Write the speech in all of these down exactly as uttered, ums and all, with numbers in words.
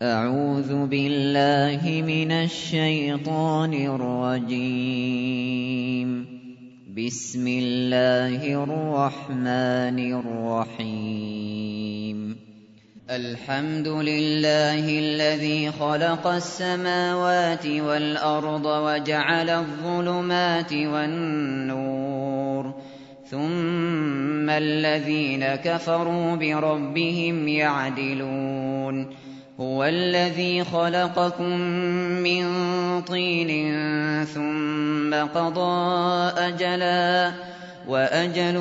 أعوذ بالله من الشيطان الرجيم. بسم الله الرحمن الرحيم. الحمد لله الذي خلق السماوات والأرض وجعل الظلمات والنور، ثم الذين كفروا بربهم يعدلون. هو الذي خلقكم من طين ثم قضى أجلا وأجل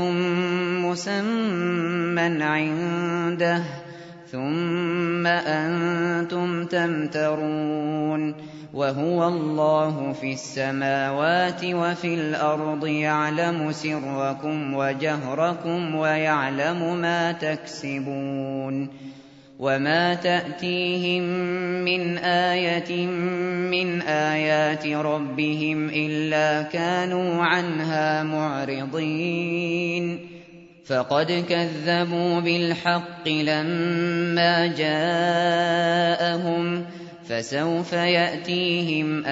مسمى عنده ثم أنتم تمترون. وهو الله في السماوات وفي الأرض يعلم سركم وجهركم ويعلم ما تكسبون. وما تأتيهم من آية من آيات ربهم إلا كانوا عنها معرضين. فقد كذبوا بالحق لما جاءهم، فسوف يأتيهم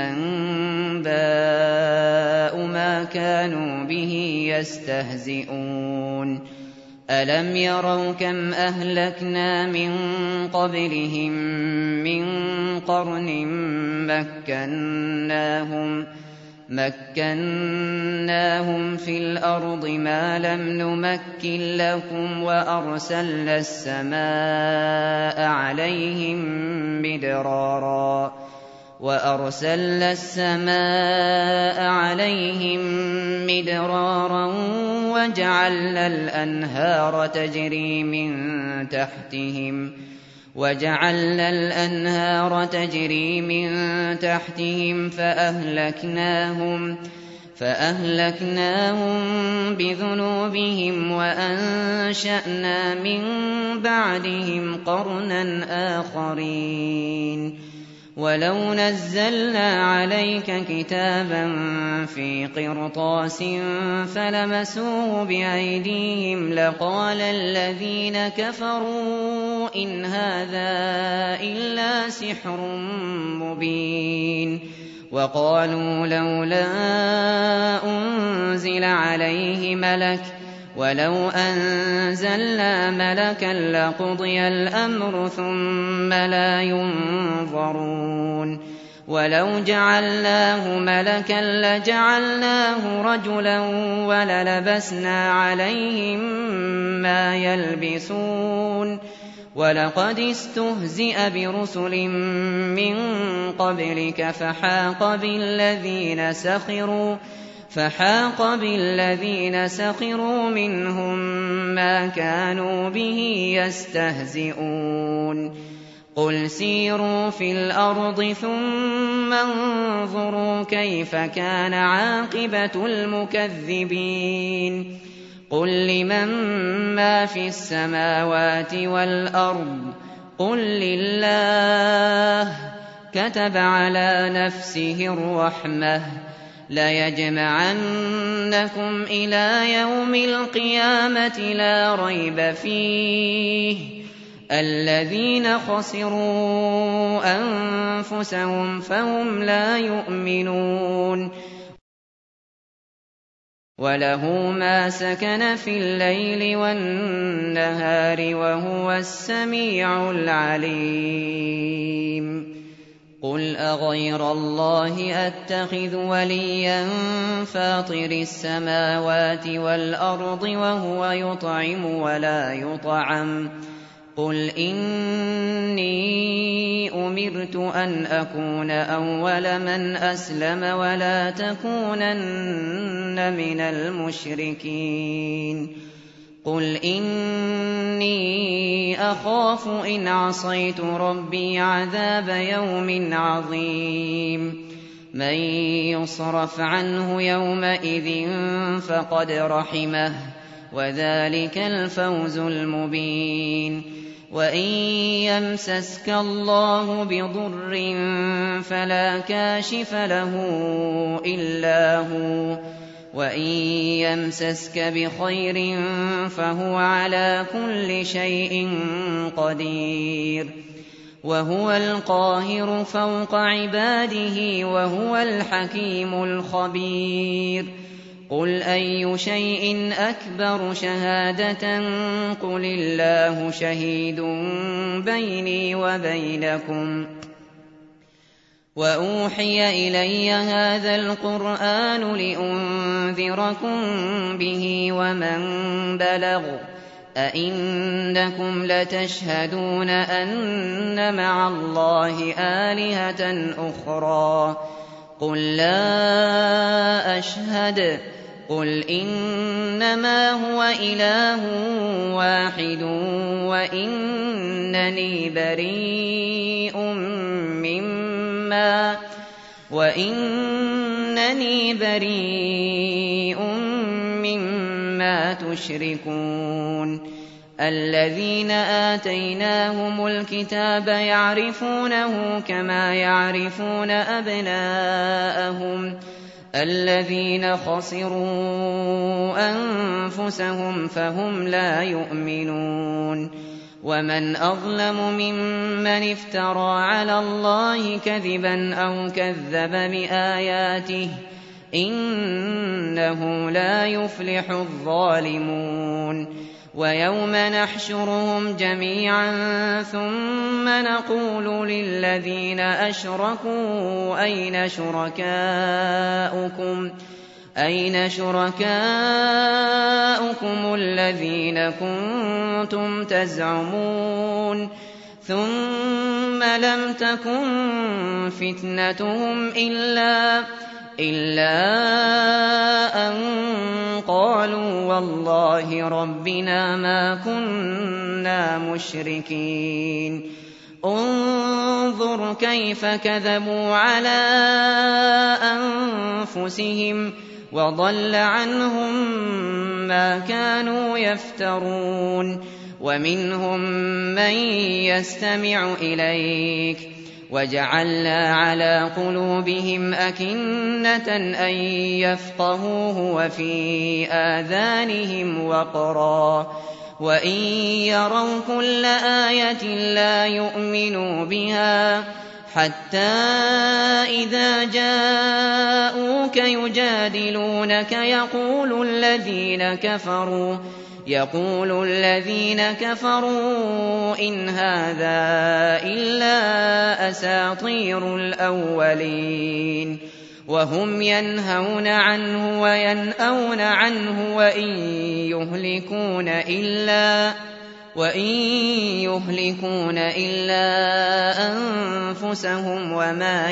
أنباء ما كانوا به يستهزئون. ألم يروا كم أهلكنا من قبلهم من قرن مكناهم, مكناهم في الأرض ما لم نمكن لكم وأرسلنا السماء عليهم مدرارا وأرسلنا السماء عليهم مدرارا وجعلنا الأنهار تجري من تحتهم وجعلنا الأنهار تجري من تحتهم فأهلكناهم فأهلكناهم بذنوبهم وأنشأنا من بعدهم قرنا آخرين. ولو نزلنا عليك كتابا في قرطاس فلمسوه بأيديهم لقال الذين كفروا إن هذا إلا سحر مبين. وقالوا لولا أنزل عليه ملك ولو أنزلنا ملكا لقضي الأمر ثم لا ينظرون. ولو جعلناه ملكا لجعلناه رجلا وللبسنا عليهم ما يلبسون. ولقد استهزئ برسل من قبلك فحاق بالذين سخروا فحاق بالذين سخروا منهم ما كانوا به يستهزئون. قل سيروا في الأرض ثم انظروا كيف كان عاقبة المكذبين. قل لمن ما في السماوات والأرض قل لله. كتب على نفسه الرحمة ليجمعنكم إلى يوم القيامة لا ريب فيه. الذين خسروا أنفسهم فهم لا يؤمنون. وله ما سكن في الليل والنهار وهو السميع العليم. قل أغير الله أتخذ وليا فاطر السماوات والأرض وهو يطعم ولا يطعم. قل إني أمرت أن أكون أول من أسلم ولا تكونن من المشركين. قل إني أخاف إن عصيت ربي عذاب يوم عظيم. من يصرف عنه يومئذ فقد رحمه وذلك الفوز المبين. وإن يمسسك الله بضر فلا كاشف له إلا هو وَإِن يَمْسَسْكَ بِخَيْرٍ فَهُوَ عَلَىٰ كُلِّ شَيْءٍ قَدِيرٌ وهو القاهر فوق عباده وهو الحكيم الخبير قل أي شيء أكبر شهادة قل الله شهيد بيني وبينكم وأوحي إلي هذا القرآن لأنذركم به ومن بلغ أئنكم لتشهدون أن مع الله آلهة أخرى قل لا أشهد قل إنما هو إله واحد وإنني بريء مما وإنني بريء مما تشركون الذين آتيناهم الكتاب يعرفونه كما يعرفون أبناءهم الذين خسروا أنفسهم فهم لا يؤمنون ومن أظلم ممن افترى على الله كذبا أو كذب بآياته إنه لا يفلح الظالمون ويوم نحشرهم جميعا ثم نقول للذين أشركوا أين شركاؤكم أين شركاؤكم الذين كنتم تزعمون ثم لم تكن فتنتهم إلا إلا أن قالوا والله ربنا ما كنا مشركين انظر كيف كذبوا على أنفسهم وضل عنهم ما كانوا يفترون ومنهم من يستمع إليك وجعلنا على قلوبهم أكنة أن يفقهوه وفي آذانهم وقرا وإن يروا كل آية لا يؤمنوا بها حتى إذا جاءوك يجادلونك يقول الذين كفروا يقول الذين كفروا إن هذا إلا أساطير الأولين وهم ينهون عنه وينأون عنه وإن يهلكون إلا وإن يهلكون إلا أنفسهم وما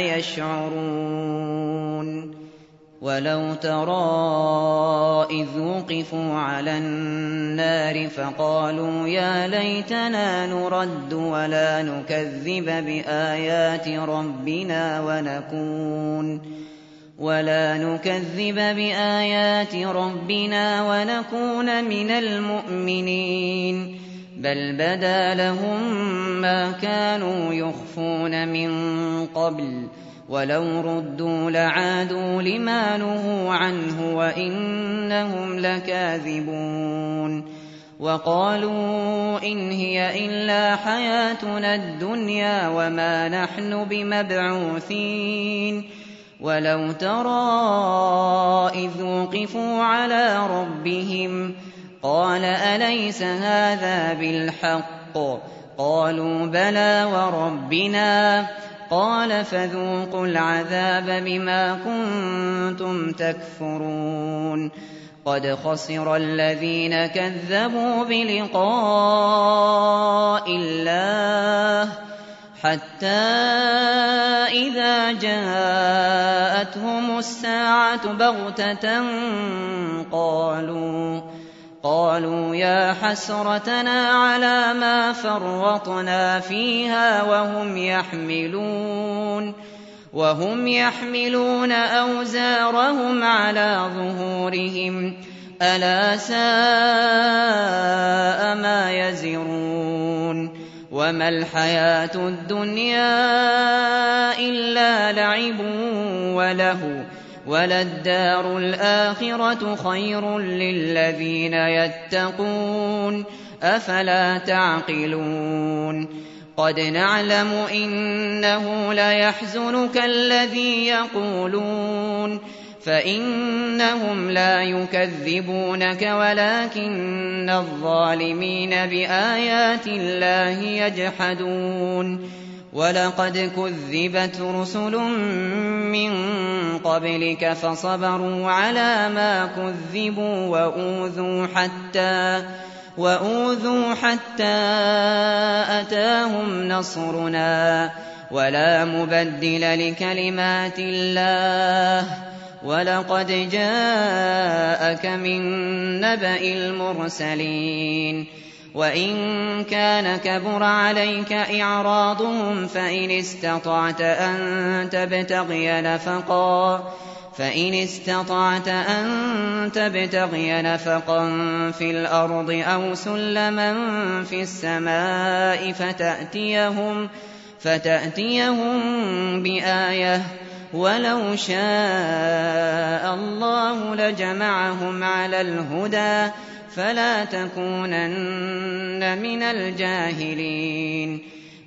يشعرون ولو ترى إذ وقفوا على النار فقالوا يا ليتنا نرد ولا نكذب بآيات ربنا ونكون ولا نكذب بآيات ربنا ونكون من المؤمنين بل بدا لهم ما كانوا يخفون من قبل ولو ردوا لعادوا لما نهوا عنه وإنهم لكاذبون وقالوا إن هي إلا حياتنا الدنيا وما نحن بمبعوثين ولو ترى إذ وقفوا على ربهم قال أليس هذا بالحق قالوا بلى وربنا قال فذوقوا العذاب بما كنتم تكفرون قد خسر الذين كذبوا بلقاء الله حتى إذا جاءتهم الساعة بغتة قالوا قالوا يا حسرتنا على ما فرطنا فيها وهم يحملون وهم يحملون أوزارهم على ظهورهم ألا ساء ما يزرون وما الحياة الدنيا إلا لعب وله وللدار الآخرة خير للذين يتقون أفلا تعقلون قد نعلم إنه ليحزنك الذي يقولون فإنهم لا يكذبونك ولكن الظالمين بآيات الله يجحدون ولقد كذبت رسل من قبلك فصبروا على ما كذبوا وأوذوا حتى وأوذوا حتى أتاهم نصرنا ولا مبدل لكلمات الله ولقد جاءك من نبأ المرسلين وإن كان كبر عليك إعراضهم فإن استطعت أن تبتغي نفقا فإن استطعت أن تبتغي نفقا في الأرض أو سلما في السماء فتأتيهم فتأتيهم بآية ولو شاء الله لجمعهم على الهدى فلا تكونن من الجاهلين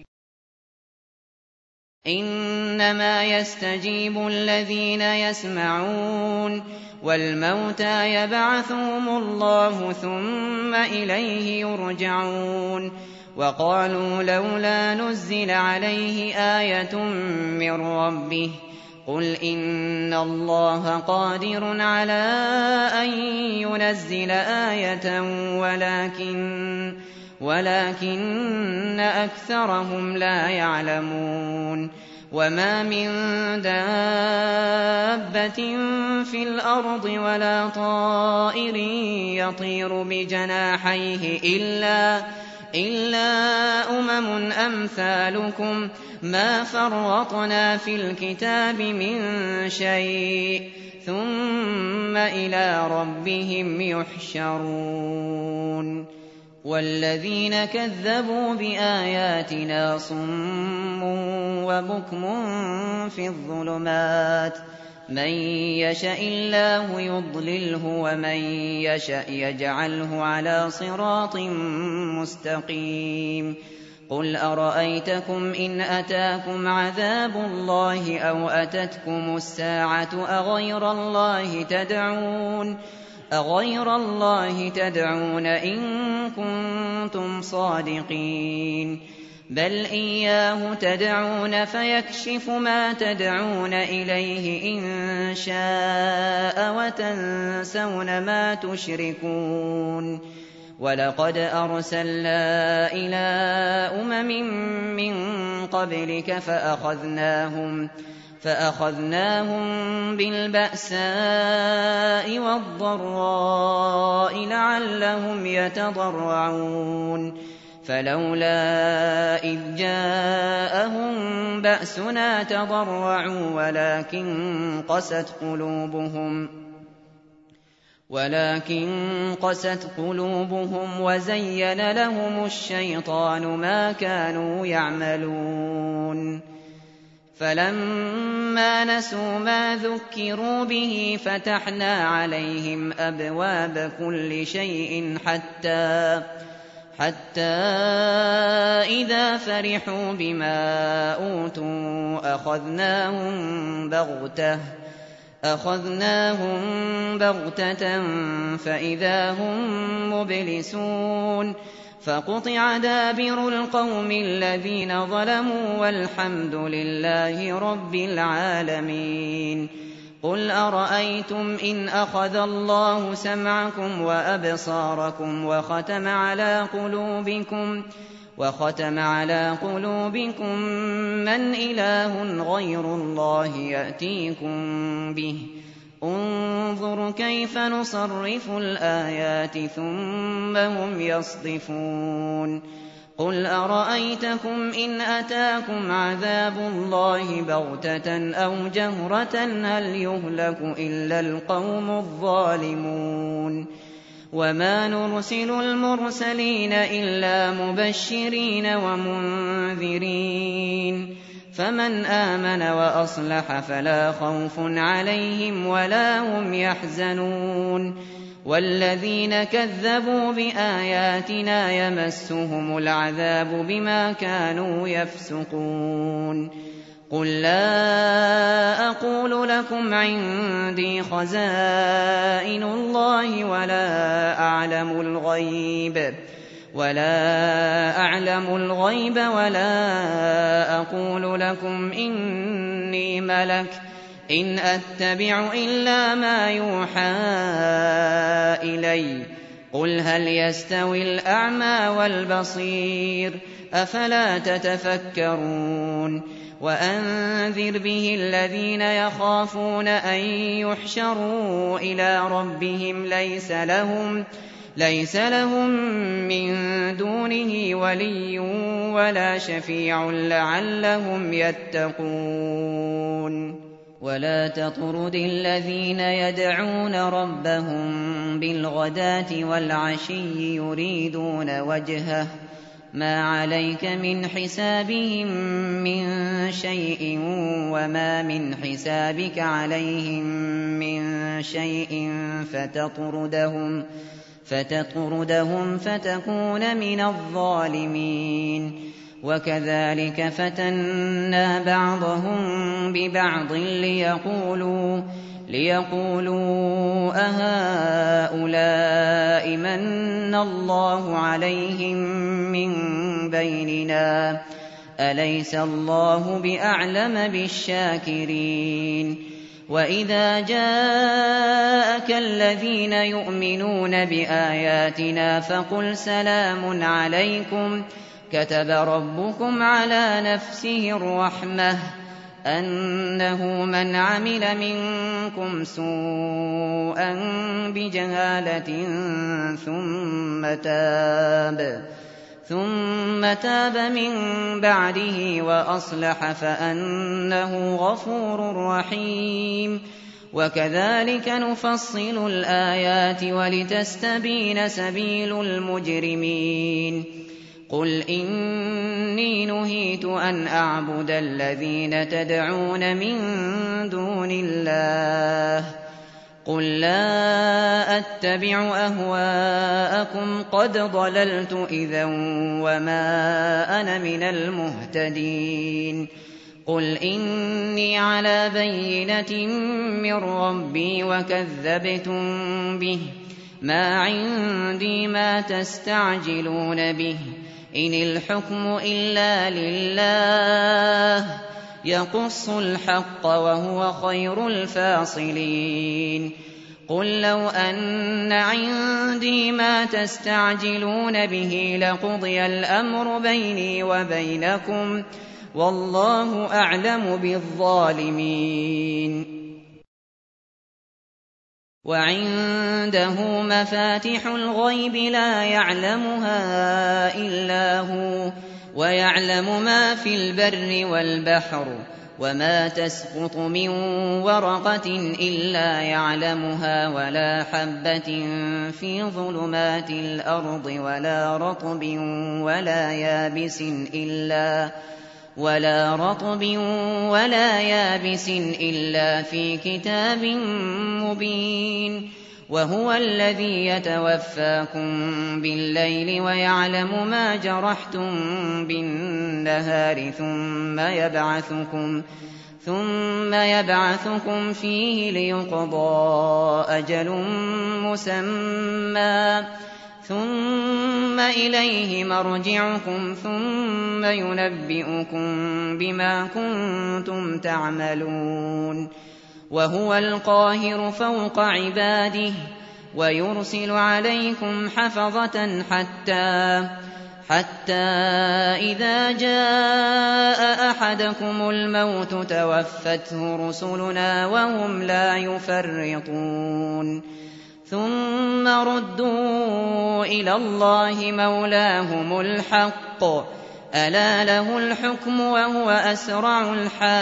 إنما يستجيب الذين يسمعون والموتى يبعثهم الله ثم إليه يرجعون وقالوا لولا نزل عليه آية من ربه قل إن الله قادر على أن ينزل آية ولكن ولكن أكثرهم لا يعلمون وما من دابة في الأرض ولا طائر يطير بجناحيه إلا إلا أمم أمثالكم ما فرطنا في الكتاب من شيء ثم إلى ربهم يحشرون والذين كذبوا بآياتنا صم وبكم في الظلمات من يشاء الله يضلله ومن يشاء يجعله على صراط مستقيم قل أرأيتكم إن أتاكم عذاب الله أو أتتكم الساعة أغير الله تدعون أغير الله تدعون إن كنتم صادقين بل إياه تدعون فيكشف ما تدعون إليه إن شاء وتنسون ما تشركون ولقد أرسلنا إلى أمم من قبلك فأخذناهم فأخذناهم بالبأساء والضراء لعلهم يتضرعون فلولا إذ جاءهم بأسنا تضرعوا ولكن قست قلوبهم ولكن قست قلوبهم وزين لهم الشيطان ما كانوا يعملون فلما نسوا ما ذكروا به فتحنا عليهم أبواب كل شيء حتى حتى إذا فرحوا بما أوتوا أخذناهم بغتة أخذناهم بغتة فإذا هم مبلسون فقطع دابر القوم الذين ظلموا والحمد لله رب العالمين قل أرأيتم إن أخذ الله سمعكم وأبصاركم وختم على قلوبكم وختم على قلوبكم من إله غير الله يأتيكم به انظر كيف نصرف الآيات ثم هم يصدفون قل أرأيتكم إن أتاكم عذاب الله بغتة أو جهرة هل يهلك إلا القوم الظالمون وما نرسل المرسلين إلا مبشرين ومنذرين فمن آمن وأصلح فلا خوف عليهم ولا هم يحزنون والذين كذبوا بآياتنا يمسهم العذاب بما كانوا يفسقون قل لا أقول لكم عندي خزائن الله ولا أعلم الغيب ولا أعلم الغيب ولا أقول لكم إني ملك إن أتبع إلا ما يوحى إلي قل هل يستوي الأعمى والبصير أفلا تتفكرون وأنذر به الذين يخافون أن يحشروا إلى ربهم ليس لهم ليس لهم من دونه ولي ولا شفيع لعلهم يتقون ولا تطرد الذين يدعون ربهم بالغداة والعشي يريدون وجهه ما عليك من حسابهم من شيء وما من حسابك عليهم من شيء فتطردهم فتطردهم فتكون من الظالمين وكذلك فتنا بعضهم ببعض ليقولوا ليقولوا أهؤلاء من الله عليهم من بيننا أليس الله بأعلم بالشاكرين وإذا جاءك الذين يؤمنون بآياتنا فقل سلام عليكم كتب ربكم على نفسه الرحمة أنه من عمل منكم سوءا بجهالة ثم تاب ثم تاب من بعده وأصلح فأنه غفور رحيم وكذلك نفصل الآيات ولتستبين سبيل المجرمين قل إني نهيت أن أعبد الذين تدعون من دون الله قل لا أتبع أهواءكم قد ضللت إذا وما أنا من المهتدين قل إني على بينة من ربي وكذبتم به ما عندي ما تستعجلون به إن الحكم إلا لله يقص الحق وهو خير الفاصلين قل لو أن عندي ما تستعجلون به لقضي الأمر بيني وبينكم والله أعلم بالظالمين وعنده مفاتح الغيب لا يعلمها إلا هو ويعلم ما في البر والبحر وما تسقط من ورقة إلا يعلمها ولا حبة في ظلمات الأرض ولا رطب ولا يابس إلا ولا رطب ولا يابس إلا في كتاب مبين وهو الذي يتوفاكم بالليل ويعلم ما جرحتم بالنهار ثم يبعثكم ثم يبعثكم فيه ليقضى أجل مسمى ثم إليه مرجعكم ثم ينبئكم بما كنتم تعملون وهو القاهر فوق عباده ويرسل عليكم حفظة حتى حتى إذا جاء أحدكم الموت توفته رسلنا وهم لا يفرطون ثم ردوا إلى الله مولاهم الحق ألا له الحكم وهو أسرع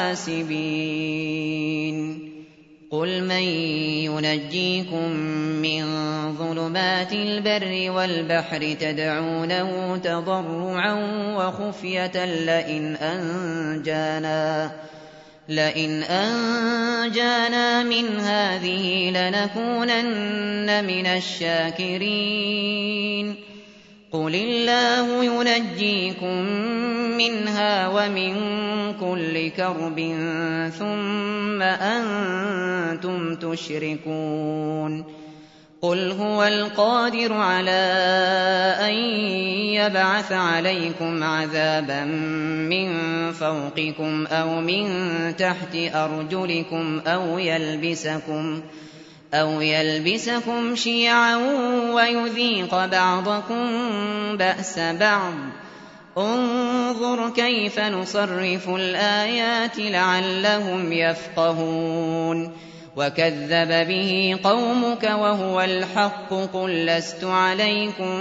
الحاسبين قل من ينجيكم من ظلمات البر والبحر تدعونه تضرعا وخفية لئن أنجانا لئن أنجانا من هذه لنكونن من الشاكرين قل الله ينجيكم منها ومن كل كرب ثم أنتم تشركون قل هو القادر على أن يبعث عليكم عذابا من فوقكم أو من تحت أرجلكم أو يلبسكم أو يلبسكم شيعا ويذيق بعضكم بأس بعض انظر كيف نصرف الآيات لعلهم يفقهون وكذب به قومك وهو الحق قل لست عليكم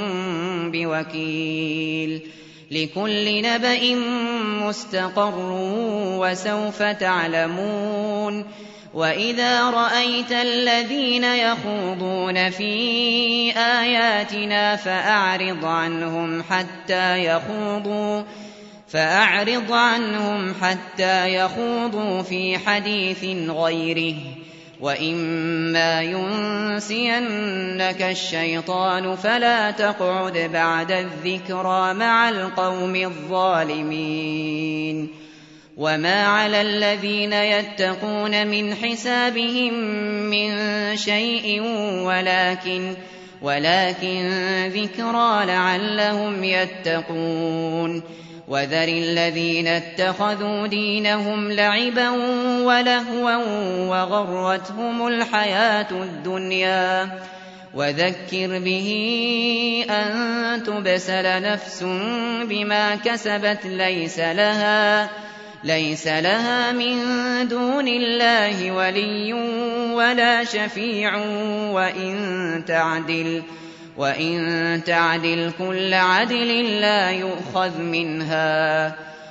بوكيل لكل نبأ مستقر وسوف تعلمون وإذا رأيت الذين يخوضون في آياتنا فأعرض عنهم حتى يخوضوا فأعرض عنهم حتى يخوضوا في حديث غيره وإما ينسينك الشيطان فلا تقعد بعد الذكرى مع القوم الظالمين وما على الذين يتقون من حسابهم من شيء ولكن ولكن ذكرى لعلهم يتقون وذر الذين اتخذوا دينهم لعبا ولهوا وغرتهم الحياة الدنيا وذكر به أن تبسل نفس بما كسبت ليس لها ليس لها من دون الله ولي ولا شفيع وإن تعدل وإن تعدل كل عدل لا يؤخذ منها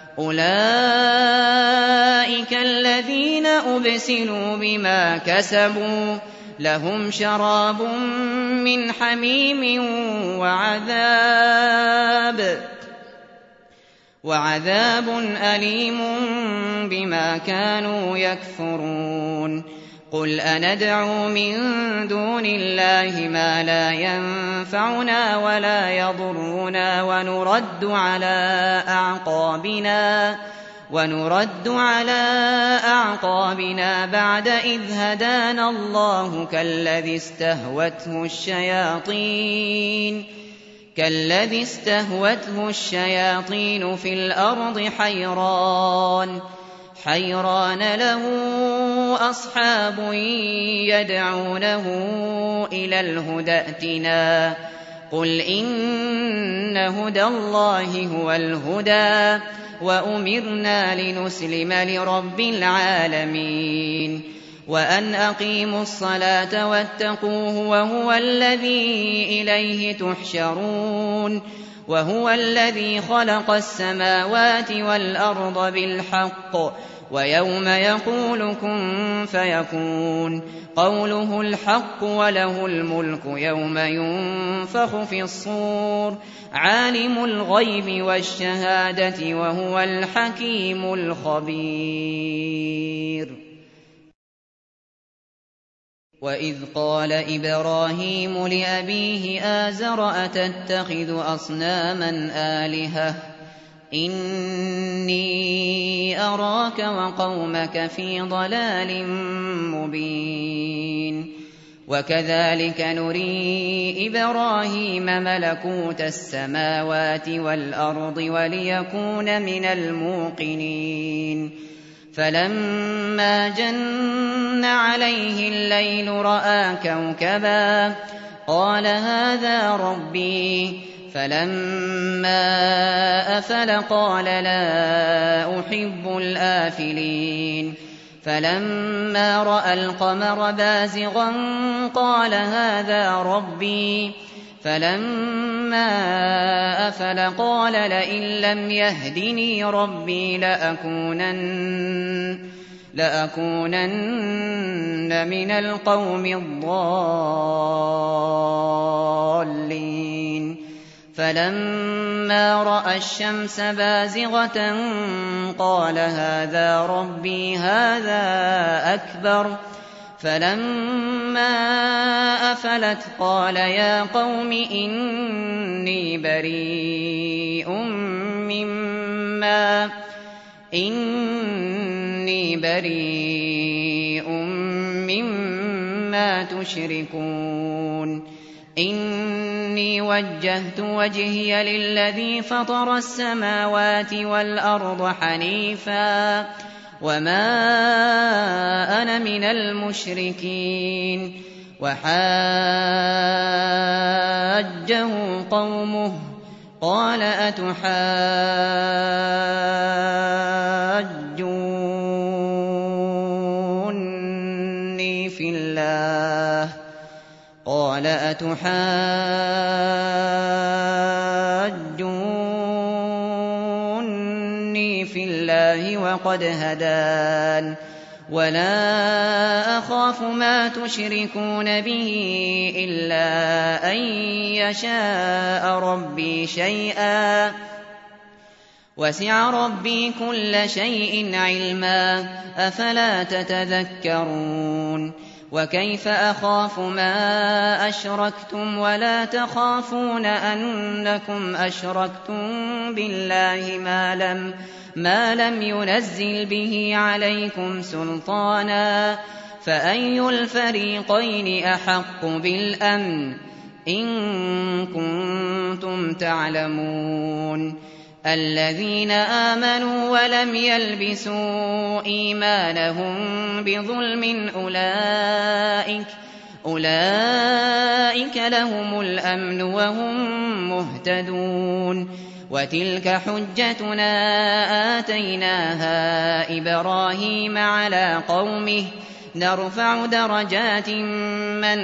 أولئك الذين أبسلوا بما كسبوا لهم شراب من حميم وعذاب وعذاب أليم بما كانوا يكفرون قل أندعو من دون الله ما لا ينفعنا ولا يضرنا ونرد على أعقابنا ونرد على أعقابنا بعد إذ هدانا الله كالذي استهوته الشياطين كالذي استهوته الشياطين في الأرض حيران حيران له أصحاب يدعونه إلى الهدى ائتنا قل إن هدى الله هو الهدى وأمرنا لنسلم لرب العالمين وأن أقيموا الصلاة واتقوه وهو الذي إليه تحشرون وهو الذي خلق السماوات والأرض بالحق ويوم يقول كن فيكون قوله الحق وله الملك يوم ينفخ في الصور عالم الغيب والشهادة وهو الحكيم الخبير وإذ قال إبراهيم لأبيه آزر أتتخذ أصناما آلهة إني أراك وقومك في ضلال مبين وكذلك نري إبراهيم ملكوت السماوات والأرض وليكون من الموقنين فلما جن عليه الليل رأى كوكبا قال هذا ربي فلما أفل قال لا أحب الآفلين فلما رأى القمر بازغا قال هذا ربي فلما أفل قال لئن لم يهدني ربي لأكونن لأكونن من القوم الضالين فلما رأى الشمس بازغة قال هذا ربي هذا أكبر فلما أفلت قال يا قوم إني بريء مما إني بريء مما تشركون إني وجهت وجهي للذي فطر السماوات والأرض حنيفا وما أنا من المشركين وحاجه قومه قال أتحاجوني في الله قال أتحاجوني في الله وقد هدان ولا أخاف ما تشركون به إلا أن يشاء ربي شيئا وسع ربي كل شيء علما أفلا تتذكرون وكيف أخاف ما أشركتم ولا تخافون أنكم أشركتم بالله ما لم ما لم ينزل به عليكم سلطانا فأي الفريقين أحق بالأمن إن كنتم تعلمون الذين آمنوا ولم يلبسوا إيمانهم بظلم أولئك أولئك لهم الأمن وهم مهتدون وتلك حجتنا آتيناها إبراهيم على قومه نرفع درجات من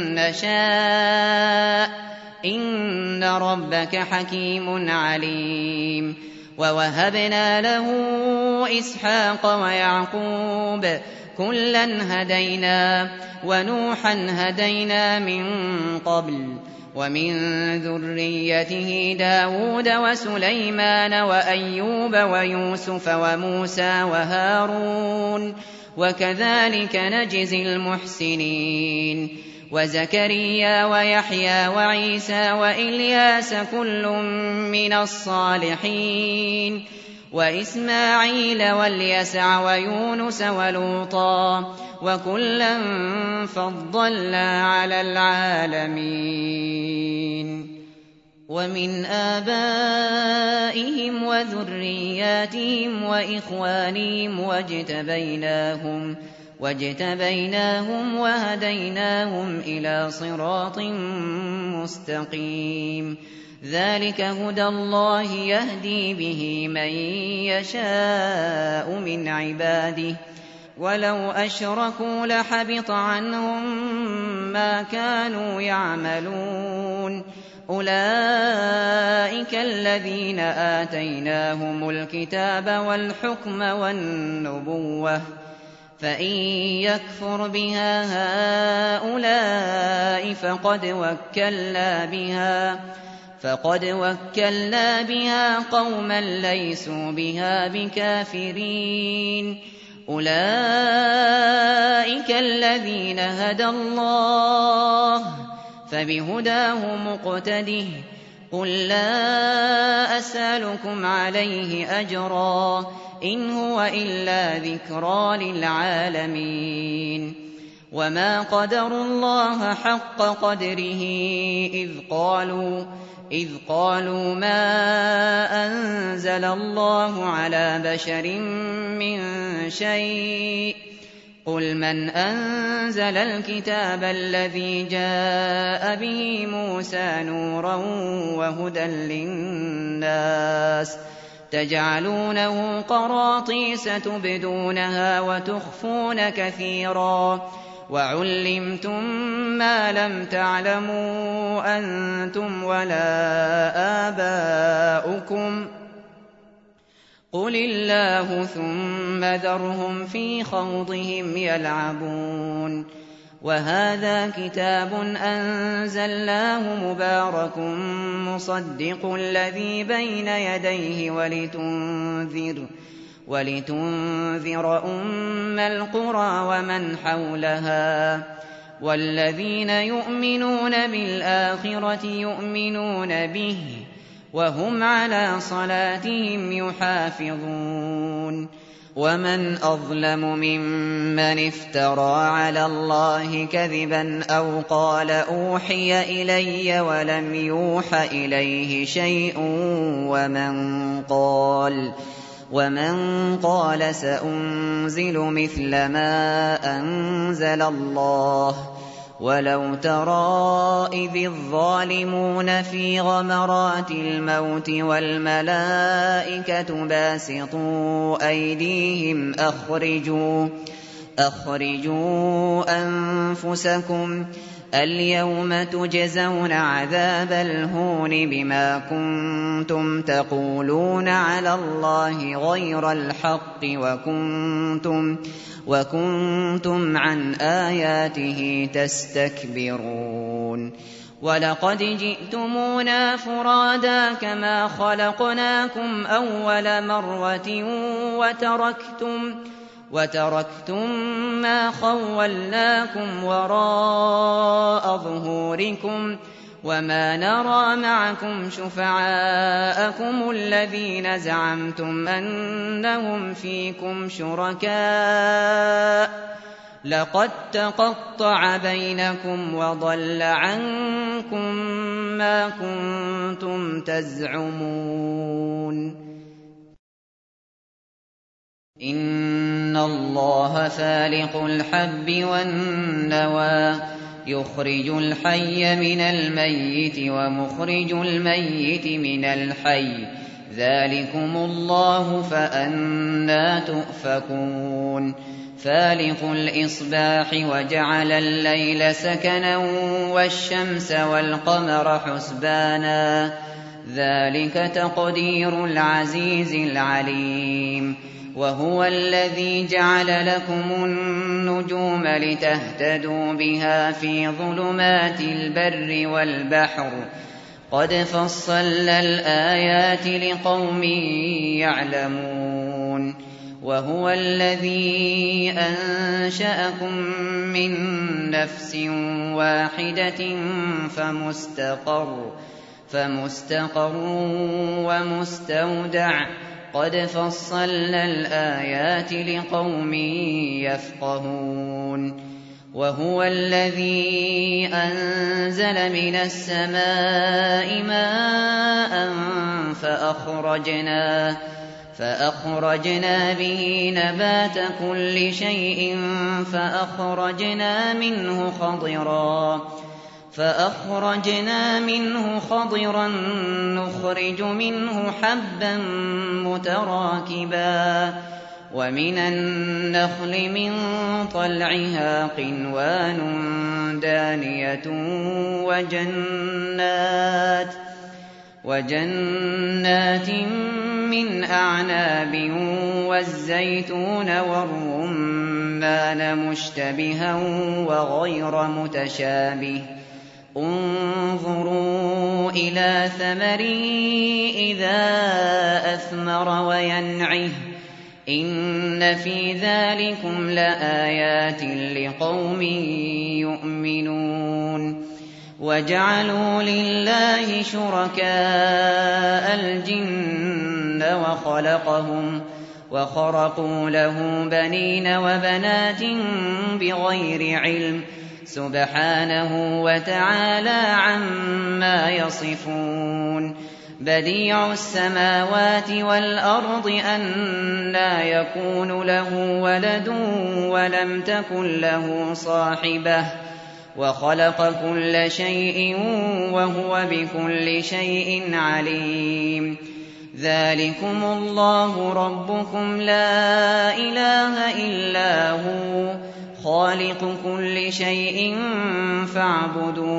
نشاء إن ربك حكيم عليم ووهبنا له إسحاق ويعقوب كلا هدينا ونوحا هدينا من قبل ومن ذريته داود وسليمان وأيوب ويوسف وموسى وهارون وكذلك نجزي المحسنين وزكريا ويحيى وعيسى وإلياس كل من الصالحين وإسماعيل واليسع ويونس ولوطا وكلا فضلنا على العالمين ومن آبائهم وذرياتهم وإخوانهم واجتبيناهم واجتبيناهم وهديناهم إلى صراط مستقيم ذلك هدى الله يهدي به من يشاء من عباده ولو أشركوا لحبط عنهم ما كانوا يعملون أولئك الذين آتيناهم الكتاب والحكم والنبوة فإن يكفر بها هؤلاء فقد وكلنا بها فقد وكلنا بها قوما ليسوا بها بكافرين أولئك الذين هدى الله فبهداه مقتده قل لا أسألكم عليه أجرا إن هو إلا ذكرى للعالمين وما قدروا الله حق قدره إذ قالوا إذ قالوا ما أنزل الله على بشر من شيء قل من أنزل الكتاب الذي جاء به موسى نورا وهدى للناس تجعلونه قراطيس تبدونها وتخفون كثيرا وعلمتم ما لم تعلموا أنتم ولا آباؤكم قل الله ثم ذرهم في خوضهم يلعبون وهذا كتاب أنزلناه مبارك مصدق الذي بين يديه ولتنذر ولتنذر أم القرى ومن حولها والذين يؤمنون بالآخرة يؤمنون به وهم على صلاتهم يحافظون ومن أظلم ممن افترى على الله كذبا أو قال أوحي إلي ولم يوح إليه شيء ومن قال ومن قال سأنزل مثل ما أنزل الله ولو ترى إذ الظالمون في غمرات الموت والملائكة باسطوا أيديهم أخرجوا أخرجوا أنفسكم اليوم تجزون عذاب الهون بما كنتم تقولون على الله غير الحق وكنتم وكنتم عن آياته تستكبرون ولقد جئتمونا فرادا كما خلقناكم أول مرة وتركتم وتركتم ما خولناكم وراء ظهوركم وما نرى معكم شفعاءكم الذين زعمتم أنهم فيكم شركاء لقد تقطع بينكم وضل عنكم ما كنتم تزعمون إن الله فالق الحب والنوى يخرج الحي من الميت ومخرج الميت من الحي ذلكم الله فأنى تؤفكون فالق الإصباح وجعل الليل سكنا والشمس والقمر حسبانا ذلك تقدير العزيز العليم وهو الذي جعل لكم النجوم لتهتدوا بها في ظلمات البر والبحر قد فصلنا الآيات لقوم يعلمون وهو الذي أنشأكم من نفس واحدة فمستقر فمستقر ومستودع قد فصلنا الآيات لقوم يفقهون وهو الذي أنزل من السماء ماء فأخرجنا فأخرجنا به نبات كل شيء فأخرجنا منه خضرا فأخرجنا منه خضرا نخرج منه حبا متراكبا ومن النخل من طلعها قنوان دانية وجنات وجنات من أعناب والزيتون والرمان مشتبها وغير متشابه انظروا إلى ثمره إذا أثمر وينعه إن في ذلكم لآيات لقوم يؤمنون وجعلوا لله شركاء الجن وخلقهم وخرقوا له بنين وبنات بغير علم سبحانه وتعالى عما يصفون بديع السماوات والأرض أنى يكون له ولد ولم تكن له صاحبة وخلق كل شيء وهو بكل شيء عليم ذلكم الله ربكم لا إله إلا هو خالق كل شيء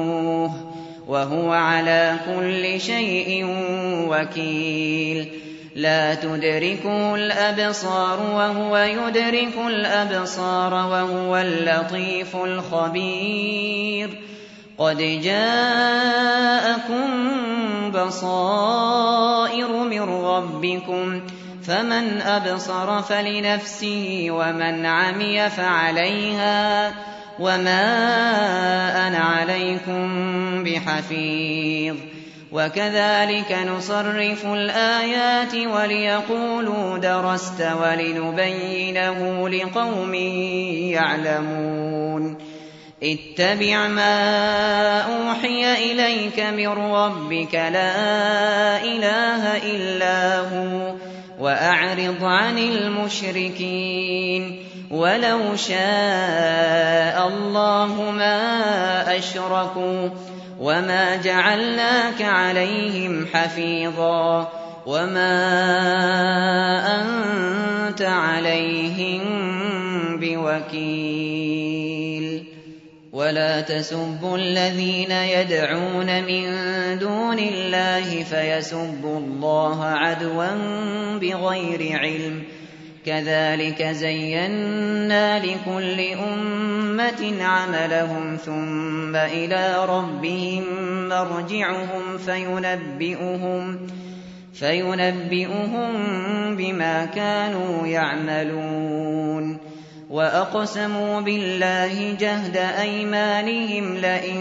فاعبدوه وهو على كل شيء وكيل لا تدركه الأبصار وهو يدرك الأبصار وهو اللطيف الخبير قد جاءكم بصائر من ربكم فمن أبصر فلنفسه ومن عمي فعليها وما أنا عليكم بحفيظ وكذلك نصرف الآيات وليقولوا درست ولنبينه لقوم يعلمون اتبع ما أوحي إليك من ربك لا إله إلا هو وأعرض عن المشركين ولو شاء الله ما أشركوا وما جعلناك عليهم حفيظا وما أنت عليهم بوكيل ولا تسبوا الذين يدعون من دون الله فيسبوا الله عدوا بغير علم كذلك زينا لكل أمة عملهم ثم إلى ربهم مرجعهم فينبئهم فينبئهم بما كانوا يعملون وأقسموا بالله جهد أيمانهم لئن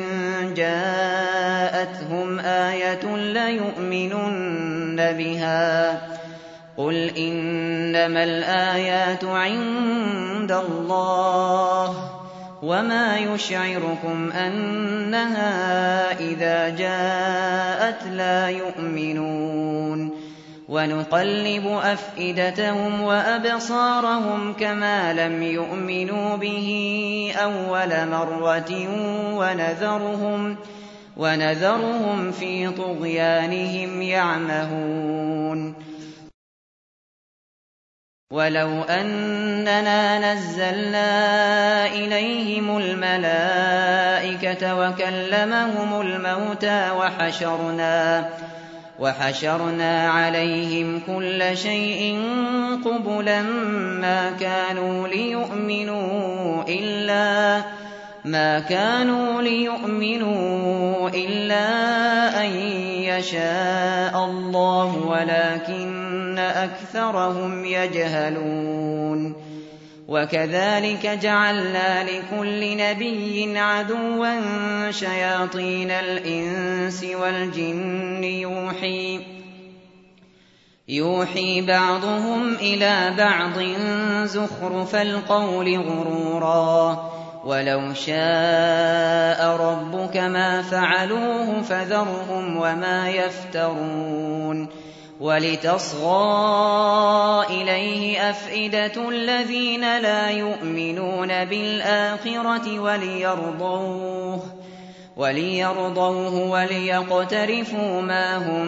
جاءتهم آية ليؤمنن بها قل إنما الآيات عند الله وما يشعركم أنها إذا جاءت لا يؤمنون ونقلب أفئدتهم وأبصارهم كما لم يؤمنوا به أول مرة ونذرهم, ونذرهم في طغيانهم يعمهون ولو أننا نزلنا إليهم الملائكة وكلمهم الموتى وحشرنا وحشرنا عليهم كل شيء قبلا ما كانوا ليؤمنوا إلا ما كانوا ليؤمنوا إلا أن يشاء الله ولكن أكثرهم يجهلون وكذلك جعلنا لكل نبي عدوا شياطين الإنس والجن يوحي يوحي بعضهم إلى بعض زخرف القول غرورا ولو شاء ربك ما فعلوه فذرهم وما يفترون ولتصغى إليه أفئدة الذين لا يؤمنون بالآخرة وليرضوه وليرضوه وليقترفوا ما هم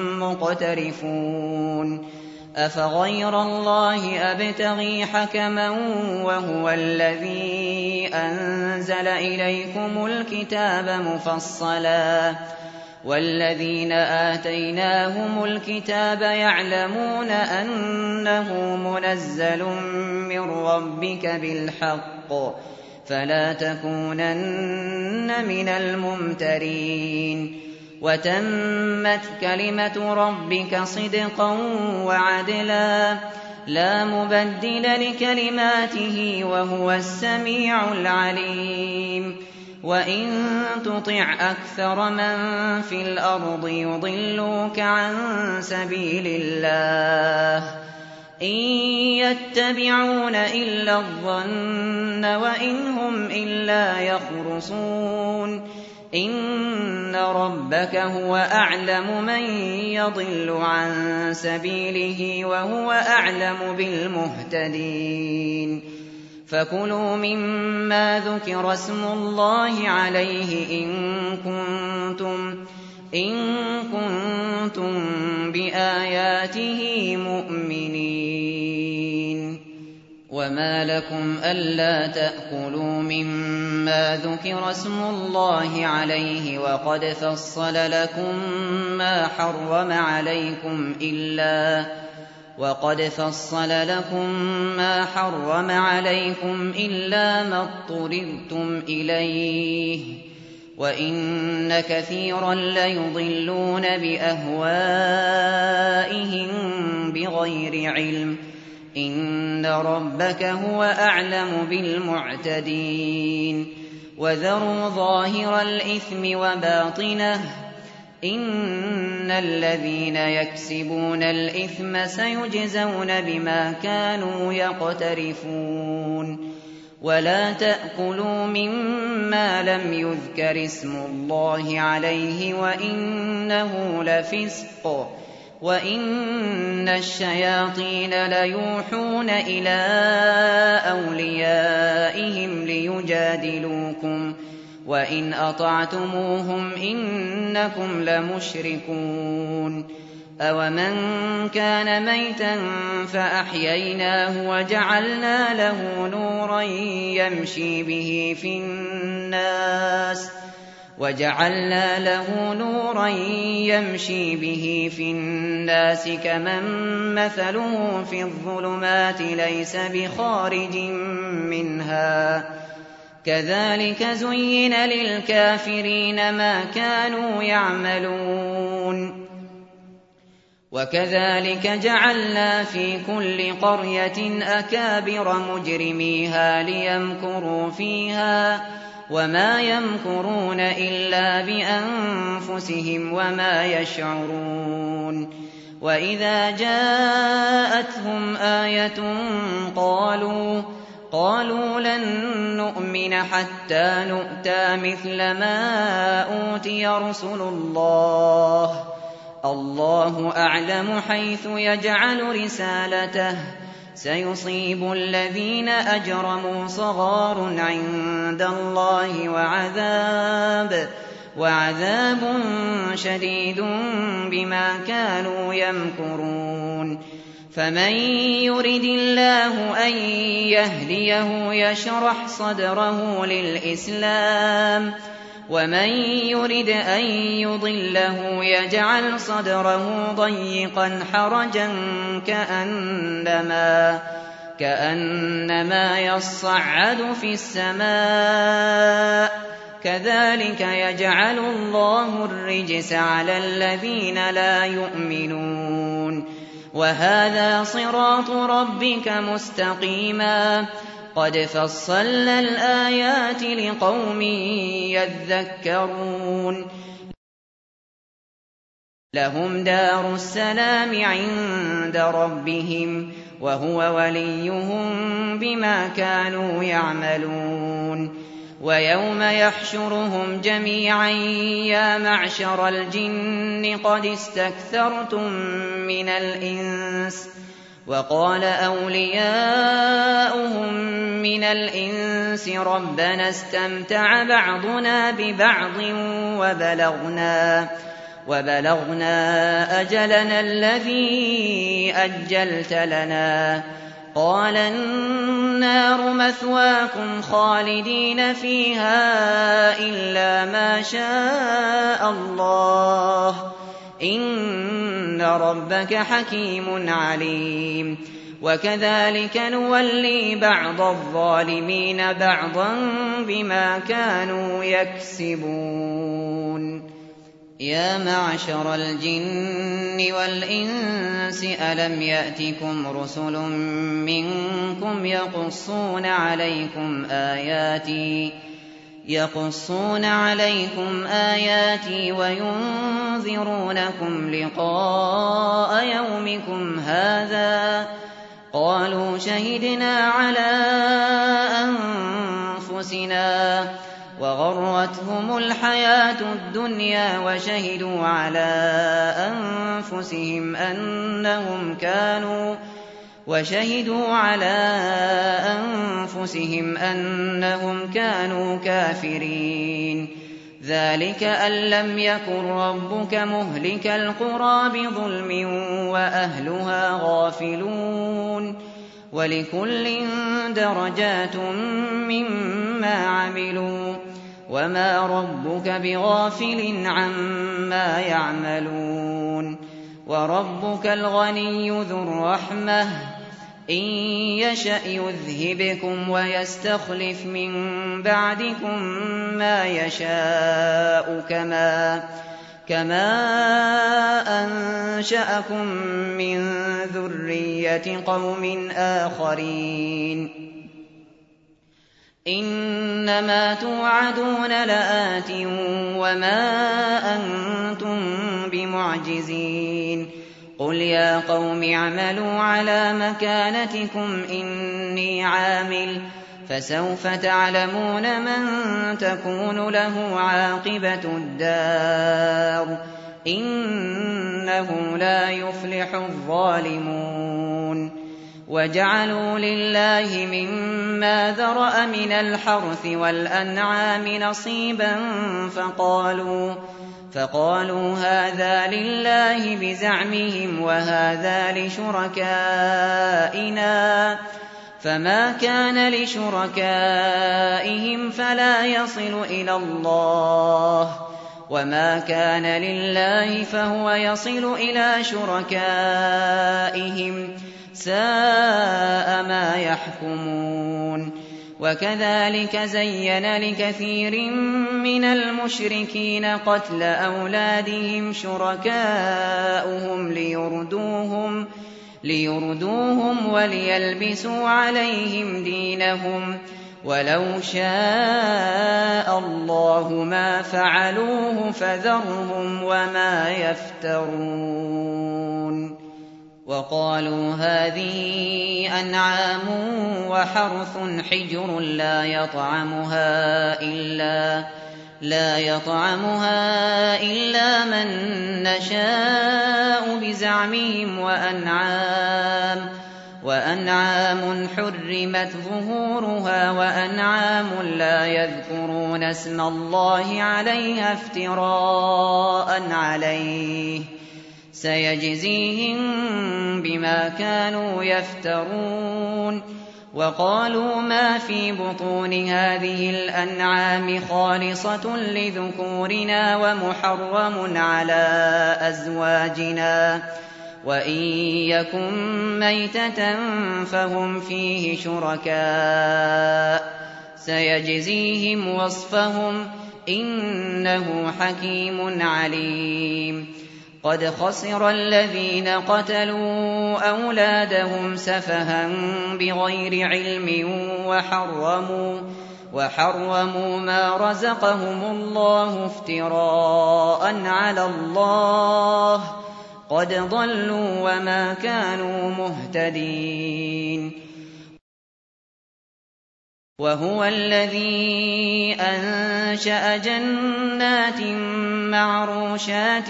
مقترفون أفغير الله أبتغي حكما وهو الذي أنزل إليكم الكتاب مفصلا والذين آتيناهم الكتاب يعلمون أنه منزل من ربك بالحق فلا تكونن من الممترين وتمت كلمة ربك صدقا وعدلا لا مبدل لكلماته وهو السميع العليم وإن تطع أكثر من في الأرض يضلوك عن سبيل الله إن يتبعون إلا الظن وإن هم إلا يخرصون إن ربك هو أعلم من يضل عن سبيله وهو أعلم بالمهتدين فكلوا مما ذكر اسم الله عليه إن كنتم إن كنتم بآياته مؤمنين وما لكم ألا تأكلوا مما ذكر اسم الله عليه وقد فصل لكم ما حرم عليكم إلا وقد فصل لكم ما حرم عليكم إلا ما اضطررتم إليه وإن كثيرا ليضلون بأهوائهم بغير علم إن ربك هو أعلم بالمعتدين وذروا ظاهر الإثم وباطنه إن الذين يكسبون الإثم سيجزون بما كانوا يقترفون ولا تأكلوا مما لم يذكر اسم الله عليه وإنه لفسق وإن الشياطين ليوحون إلى أوليائهم ليجادلوكم وإن أطعتموهم إنكم لمشركون أومن كان ميتا فأحييناه وجعلنا له نورا يمشي به في الناس وجعلنا له نورا يمشي به في الناس كمن مثله في الظلمات ليس بخارج منها كذلك زين للكافرين ما كانوا يعملون وكذلك جعلنا في كل قرية أكابر مجرميها ليمكروا فيها وما يمكرون إلا بأنفسهم وما يشعرون وإذا جاءتهم آية قالوا قالوا لن نؤمن حتى نؤتى مثل ما أوتي رسل الله الله أعلم حيث يجعل رسالته سيصيب الذين أجرموا صغار عند الله وعذاب وعذاب شديد بما كانوا يمكرون فمن يرد الله أن يهديه يشرح صدره للإسلام ومن يرد أن يضله يجعل صدره ضيقا حرجا كأنما, كأنما يصعد في السماء كذلك يجعل الله الرجس على الذين لا يؤمنون وهذا صراط ربك مستقيما قد فصلنا الآيات لقوم يذكرون لهم دار السلام عند ربهم وهو وليهم بما كانوا يعملون ويوم يحشرهم جميعا يا معشر الجن قد استكثرتم من الإنس وقال أولياؤهم من الإنس ربنا استمتع بعضنا ببعض وبلغنا وبلغنا أجلنا الذي أجلت لنا قال النار مثواكم خالدين فيها إلا ما شاء الله إن ربك حكيم عليم وكذلك نولي بعض الظالمين بعضا بما كانوا يكسبون يا معشر الجن والإنس ألم يأتكم رسل منكم يقصون عليكم آياتي يقصون عليكم آياتي وينذرونكم لقاء يومكم هذا قالوا شهدنا على أنفسنا وغرتهم الحياة الدنيا وشهدوا على أنفسهم أنهم كانوا وشهدوا على أنفسهم أنهم كانوا كافرين ذلك أن لم يكن ربك مهلك القرى بظلم وأهلها غافلون ولكل درجات مما عملوا وما ربك بغافل عما يعملون وَرَبُّكَ الْغَنِيُّ ذُو الرَّحْمَةِ ۚ إِن يَشَأْ يُذْهِبْكُمْ وَيَسْتَخْلِفْ مِن بَعْدِكُم مَّا يَشَاءُ كَمَا أَنشَأَكُم مِّن ذُرِّيَّةِ قَوْمٍ آخَرِينَ إِنَّمَا تُوعَدُونَ لَآتٍ وَمَا أَنتُم بِمُعْجِزِينَ قُلْ يَا قَوْمِ اعْمَلُوا عَلَىٰ مَكَانَتِكُمْ إِنِّي عَامِلٌ ۖ فَسَوْفَ تَعْلَمُونَ مَن تَكُونُ لَهُ عَاقِبَةُ الدَّارِ ۗ إِنَّهُ لَا يُفْلِحُ الظَّالِمُونَ وَجَعَلُوا لِلَّهِ مِمَّا ذَرَأَ مِنَ الْحَرْثِ وَالْأَنْعَامِ نَصِيبًا فَقَالُوا فقالوا هَٰذَا لِلَّهِ بِزَعْمِهِمْ وَهَٰذَا لِشُرَكَائِنَا ۖ فَمَا كَانَ لِشُرَكَائِهِمْ فَلَا يَصِلُ إِلَى اللَّهِ ۖ وَمَا كَانَ لِلَّهِ فَهُوَ يَصِلُ إِلَىٰ شُرَكَائِهِمْ ۗ سَاءَ مَا يَحْكُمُونَ وَكَذَٰلِكَ زَيَّنَ لِكَثِيرٍ مِّنَ الْمُشْرِكِينَ قَتْلَ أَوْلَادِهِمْ شُرَكَاؤُهُمْ لِيُرْدُوهُمْ وَلِيَلْبِسُوا عَلَيْهِمْ دِينَهُمْ ۖ وَلَوْ شَاءَ اللَّهُ مَا فَعَلُوهُ فَذَرْهُمْ وَمَا يَفْتَرُونَ وَقَالُوا هَٰذِهِ أَنْعَامٌ وَحَرْثٌ حِجْرٌ لَّا يَطْعَمُهَا إِلَّا مَن نَّشَاءُ بِزَعْمِهِمْ وَأَنْعَامٌ حُرِّمَتْ ظُهُورُهَا وَأَنْعَامٌ لَّا يَذْكُرُونَ اسْمَ اللَّهِ عَلَيْهَا افْتِرَاءً عَلَيْهِ ۚ سَيَجْزِيهِم بِمَا كَانُوا يَفْتَرُونَ وَقَالُوا مَا فِي بُطُونِ هَٰذِهِ الْأَنْعَامِ خَالِصَةٌ لِّذُكُورِنَا وَمُحَرَّمٌ عَلَىٰ أَزْوَاجِنَا ۖ وَإِن يَكُن مَّيْتَةً فَهُمْ فِيهِ شُرَكَاءُ ۚ سَيَجْزِيهِمْ وَصْفَهُمْ ۚ إِنَّهُ حَكِيمٌ عَلِيمٌ قَدْ خَسِرَ الَّذِينَ قَتَلُوا أَوْلَادَهُمْ سَفَهًا بِغَيْرِ عِلْمٍ وَحَرَّمُوا مَا رَزَقَهُمُ اللَّهُ افْتِرَاءً عَلَى اللَّهِ ۚ قَدْ ضَلُّوا وَمَا كَانُوا مُهْتَدِينَ وَهُوَ الَّذِي أَنشَأَ جَنَّاتٍ مَّعْرُوشَاتٍ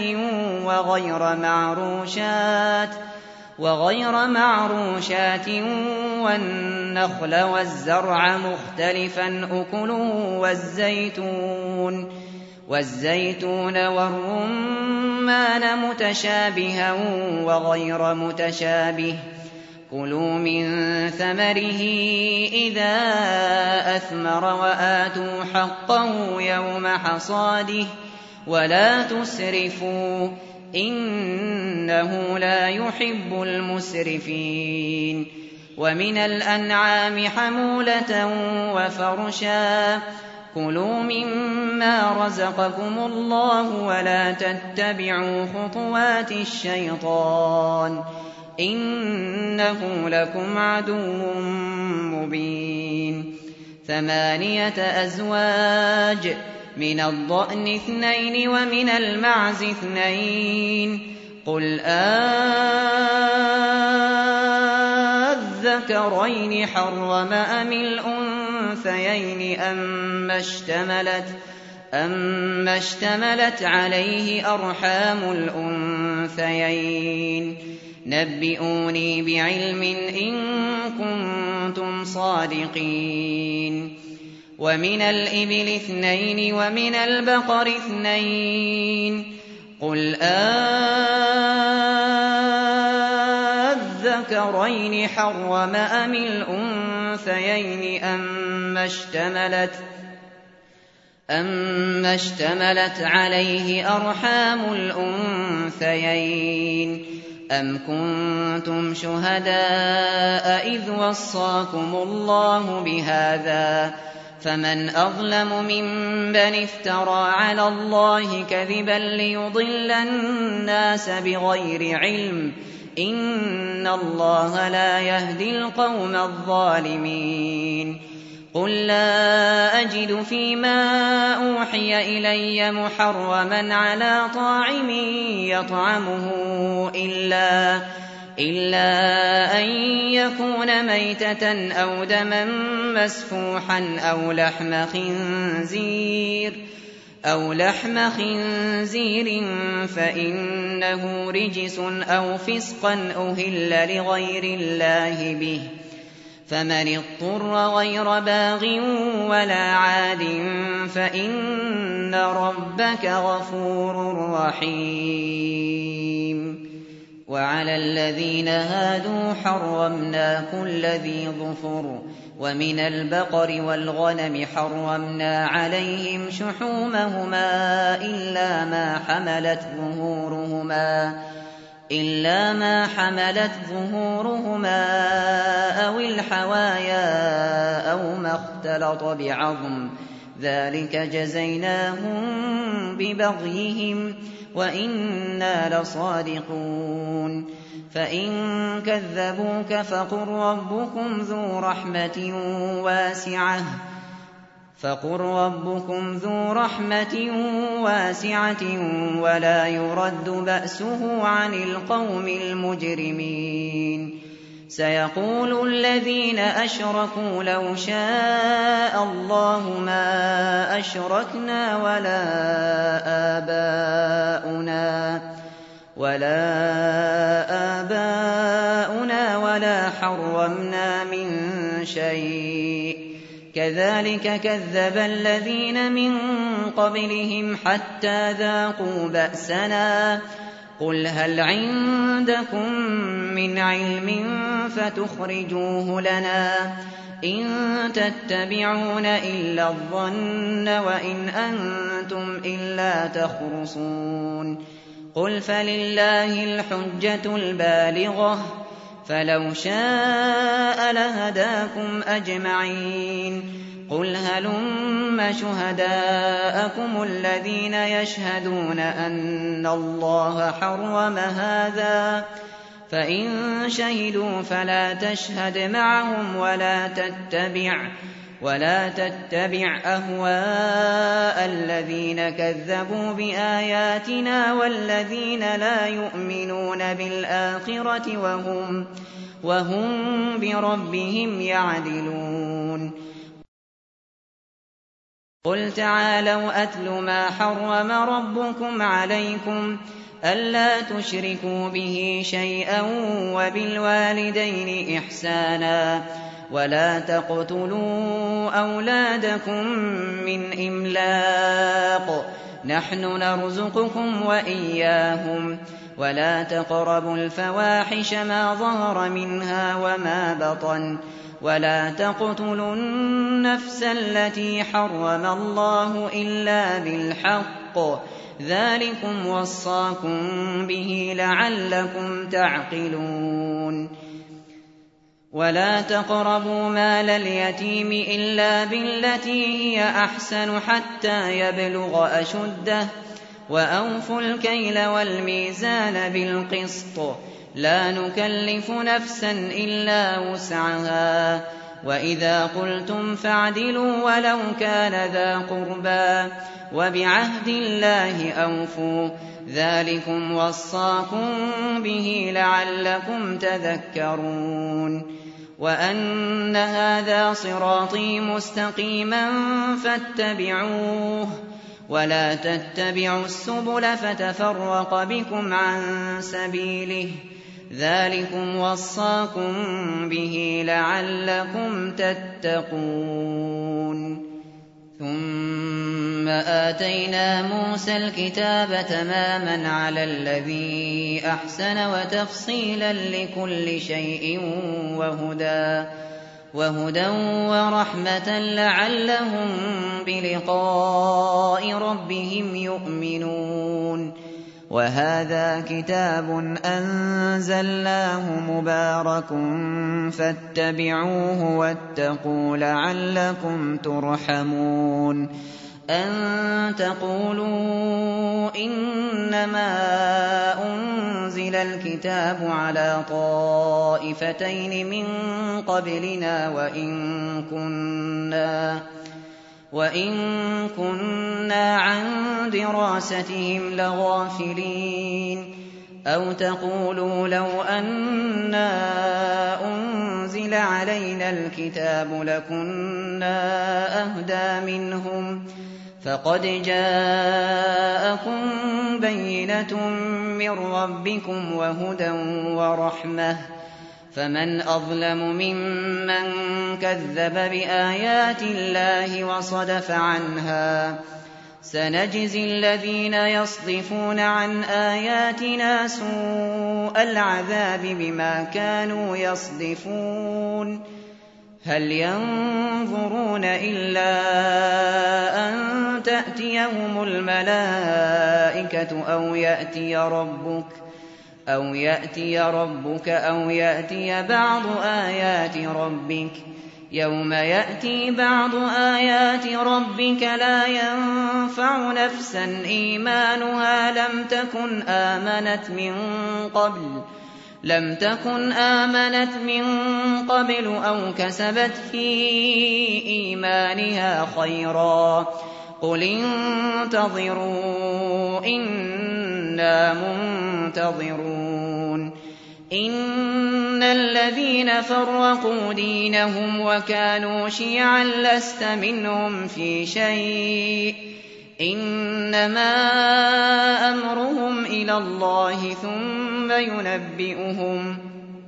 وَغَيْرَ مَعْرُوشَاتٍ وَالنَّخْلَ وَالزَّرْعَ مُخْتَلِفًا أُكُلُهُ وَالزَّيْتُونَ وَالرُّمَّانَ مُتَشَابِهًا وَغَيْرَ مُتَشَابِهٍ ۚ كُلُوا مِن ثَمَرِهِ إِذَا أَثْمَرَ وَآتُوا حَقَّهُ يَوْمَ حَصَادِهِ ۖ وَلَا تُسْرِفُوا ۚ إِنَّهُ لَا يُحِبُّ الْمُسْرِفِينَ وَمِنَ الْأَنْعَامِ حَمُولَةً وَفَرْشًا ۚ كُلُوا مِمَّا رَزَقَكُمُ اللَّهُ وَلَا تَتَّبِعُوا خُطُوَاتِ الشَّيْطَانِ ۚ إِنَّهُ لَكُمْ عَدُوٌّ مُّبِينٌ ثَمَانِيَةَ أَزْوَاجٍ ۖ مِّنَ الضَّأْنِ اثْنَيْنِ وَمِنَ الْمَعْزِ اثْنَيْنِ ۗ قُلْ آلذَّكَرَيْنِ حَرَّمَ أَمِ الْأُنثَيَيْنِ أَمَّا اشْتَمَلَتْ عَلَيْهِ أَرْحَامُ الْأُنثَيَيْنِ ۖ نَبِّئُونِي بِعِلْمٍ إِن كُنتُمْ صَادِقِينَ وَمِنَ الْإِبِلِ اثْنَيْنِ وَمِنَ الْبَقَرِ اثْنَيْنِ ۗ قُلْ آلذَّكَرَيْنِ حَرَّمَ أَمِ الْأُنثَيَيْنِ أَمَّا اشْتَمَلَتْ عَلَيْهِ أَرْحَامُ الْأُنثَيَيْنِ أَمْ كُنتُمْ شُهَدَاءَ إِذْ وَصَّاكُمُ اللَّهُ بِهَٰذَا ۚ فَمَنْ أَظْلَمُ مِمَّنِ افْتَرَىٰ عَلَى اللَّهِ كَذِبًا لِّيُضِلَّ النَّاسَ بِغَيْرِ عِلْمٍ ۗ إِنَّ اللَّهَ لَا يَهْدِي الْقَوْمَ الظَّالِمِينَ قُل لَّا أَجِدُ فِيمَا أُوحِيَ إِلَيَّ مُحَرَّمًا عَلَىٰ طَاعِمٍ يَطْعَمُهُ إِلَّا إِلَّا أَن يَكُونَ مَيْتَةً أَوْ دَمًا مَّسْفُوحًا أَوْ لَحْمَ خِنزِيرٍ أَوْ لَحْمَ خِنزِيرٍ فَإِنَّهُ رِجْسٌ أَوْ فِسْقًا أُهِلَّ لِغَيْرِ اللَّهِ بِهِ ۚ فَمَنِ اضْطُرَّ غَيْرَ بَاغٍ وَلَا عَادٍ فَإِنَّ رَبَّكَ غَفُورٌ رَّحِيمٌ وَعَلَى الَّذِينَ هَادُوا حَرَّمْنَا كُلَّ ذِي ظُفُرٍ ۖ وَمِنَ الْبَقَرِ وَالْغَنَمِ حَرَّمْنَا عَلَيْهِمْ شُحُومَهُمَا إِلَّا مَا حَمَلَتْ ظُهُورُهُمَا إِلَّا مَا حَمَلَتْ ظُهُورُهُمَا أَوِ الْحَوَايَا أَوْ مَا اخْتَلَطَ بِعَظْمٍ ۚ ذَٰلِكَ جَزَيْنَاهُم بِبَغْيِهِمْ ۖ وَإِنَّا لَصَادِقُونَ فَإِن كَذَّبُوكَ فَقُل رَّبُّكُمْ ذُو رَحْمَةٍ وَاسِعَةٍ فَقُل رَّبُّكُمْ ذُو رَحْمَةٍ وَاسِعَةٍ وَلَا يُرَدُّ بَأْسُهُ عَنِ الْقَوْمِ الْمُجْرِمِينَ سَيَقُولُ الَّذِينَ أَشْرَكُوا لَوْ شَاءَ اللَّهُ مَا أَشْرَكْنَا وَلَا آبَاؤُنَا وَلَا آبَاؤُنَا وَلَا حَرَّمْنَا مِن شَيْءٍ ۚ كَذَٰلِكَ كَذَّبَ الَّذِينَ مِن قَبْلِهِمْ حَتَّىٰ ذَاقُوا بَأْسَنَا ۗ قُلْ هَلْ عِندَكُم مِّنْ عِلْمٍ فَتُخْرِجُوهُ لَنَا ۖ إِن تَتَّبِعُونَ إِلَّا الظَّنَّ وَإِنْ أَنتُمْ إِلَّا تَخْرُصُونَ قُلْ فَلِلَّهِ الْحُجَّةُ الْبَالِغَةُ ۖ فَلَوْ شَاءَ لَهَدَاكُمْ أَجْمَعِينَ قُلْ هَلُمَّ شُهَدَاءَكُمُ الَّذِينَ يَشْهَدُونَ أَنَّ اللَّهَ حَرَّمَ هَٰذَا ۖ فَإِن شَهِدُوا فَلَا تَشْهَدْ مَعَهُمْ وَلَا تَتَّبِعْ وَلَا تَتَّبِعْ أَهْوَاءَ الَّذِينَ كَذَّبُوا بِآيَاتِنَا وَالَّذِينَ لَا يُؤْمِنُونَ بِالْآخِرَةِ وَهُمْ وَهُم بِرَبِّهِمْ يَعْدِلُونَ قُلْ تَعَالَوْا أَتْلُ مَا حَرَّمَ رَبُّكُمْ عَلَيْكُمْ أَلَّا تُشْرِكُوا بِهِ شَيْئًا وَبِالْوَالِدَيْنِ إِحْسَانًا وَلَا تَقْتُلُوا أَوْلَادَكُم مِّنْ إِمْلَاقٍ ۖ نَّحْنُ نَرْزُقُكُمْ وَإِيَّاهُمْ ۖ وَلَا تَقْرَبُوا الْفَوَاحِشَ مَا ظَهَرَ مِنْهَا وَمَا بَطَنَ ۖ وَلَا تَقْتُلُوا النَّفْسَ الَّتِي حَرَّمَ اللَّهُ إِلَّا بِالْحَقِّ ۚ ذَٰلِكُمْ وَصَّاكُم بِهِ لَعَلَّكُمْ تَعْقِلُونَ وَلَا تَقْرَبُوا مَالَ الْيَتِيمِ إِلَّا بِالَّتِي هِيَ أَحْسَنُ حَتَّىٰ يَبْلُغَ أَشُدَّهُ ۖ وَأَوْفُوا الْكَيْلَ وَالْمِيزَانَ بِالْقِسْطِ ۖ لَا نُكَلِّفُ نَفْسًا إِلَّا وُسْعَهَا ۖ وَإِذَا قُلْتُمْ فَاعْدِلُوا وَلَوْ كَانَ ذَا قُرْبَىٰ ۖ وَبِعَهْدِ اللَّهِ أَوْفُوا ۚ ذَٰلِكُمْ وَصَّاكُم بِهِ لَعَلَّكُمْ تَذَكَّرُونَ وَأَنَّ هَٰذَا صِرَاطِي مُسْتَقِيمًا فَاتَّبِعُوهُ ۖ وَلَا تَتَّبِعُوا السُّبُلَ فَتَفَرَّقَ بِكُمْ عَن سَبِيلِهِ ۚ ذَٰلِكُمْ وَصَّاكُم بِهِ لَعَلَّكُمْ تَتَّقُونَ ثُمَّ آتَيْنَا مُوسَى الْكِتَابَ تَمَامًا عَلَى الَّذِي أَحْسَنَ وَتَفْصِيلًا لِّكُلِّ شَيْءٍ وَهُدًى وهدى ورحمة لعلهم بلقاء ربهم يؤمنون. وهذا كتاب أنزلناه مبارك فاتبعوه واتقوا لعلكم ترحمون. أن تقولوا إنما أنزل الكتاب على طائفتين من قبلنا وإن كنا وإن كنا عن دراستهم لغافلين. أو تقولوا لو أنا أنزل علينا الكتاب لكنا أهدى منهم فقد جاءكم بينة من ربكم وهدى ورحمة فمن أظلم ممن كذب بآيات الله وصدف عنها. سنجزي الذين يصدفون عن آياتنا سوء العذاب بما كانوا يصدفون. هل ينظرون إلا أن تأتيهم الملائكة أو يأتي ربك أو يأتي ربك أو يأتي بعض آيات ربك يوم يأتي بعض آيات ربك لا ينفع نفسا إيمانها لم تكن آمنت من قبل لم تكن آمنت من قبل أو كسبت في إيمانها خيرا قل انتظروا إنا منتظرون. إن الذين فرقوا دينهم وكانوا شيعا لست منهم في شيء إنما أمرهم إلى الله ثم ينبئهم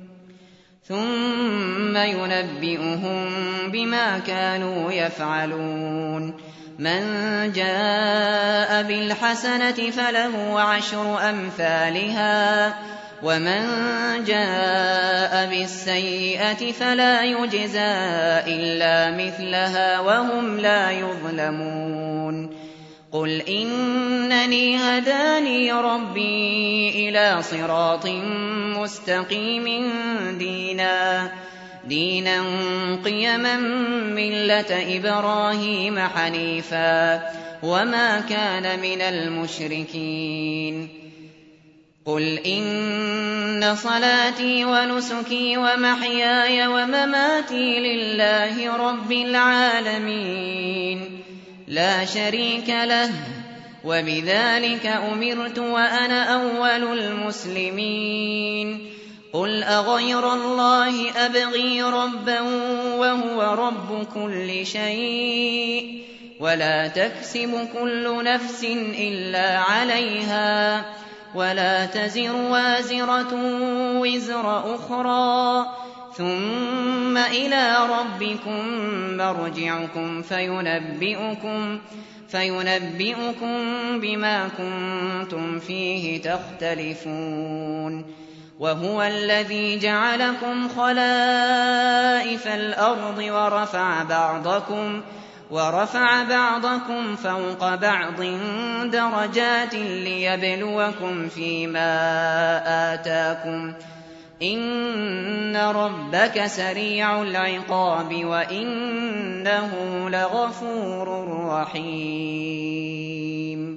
ثم ينبئهم بما كانوا يفعلون. من جاء بالحسنة فله عشر أمثالها ومن جاء بالسيئة فلا يجزى إلا مثلها وهم لا يظلمون. قل إنني هداني ربي إلى صراط مستقيم دينا دينا قيما ملة إبراهيم حنيفا وما كان من المشركين. قل إن صلاتي ونسكي ومحياي ومماتي لله رب العالمين لا شريك له وبذلك أمرت وأنا أول المسلمين. قل أغير الله أبغي ربا وهو رب كل شيء ولا تكسب كل نفس إلا عليها ولا تزر وازرة وزر أخرى ثم إلى ربكم مرجعكم فينبئكم فينبئكم بما كنتم فيه تختلفون. وهو الذي جعلكم خلائف الأرض ورفع بعضكم ورفع بعضكم فوق بعض درجات ليبلوكم فيما آتاكم إن ربك سريع العقاب وإنه لغفور رحيم.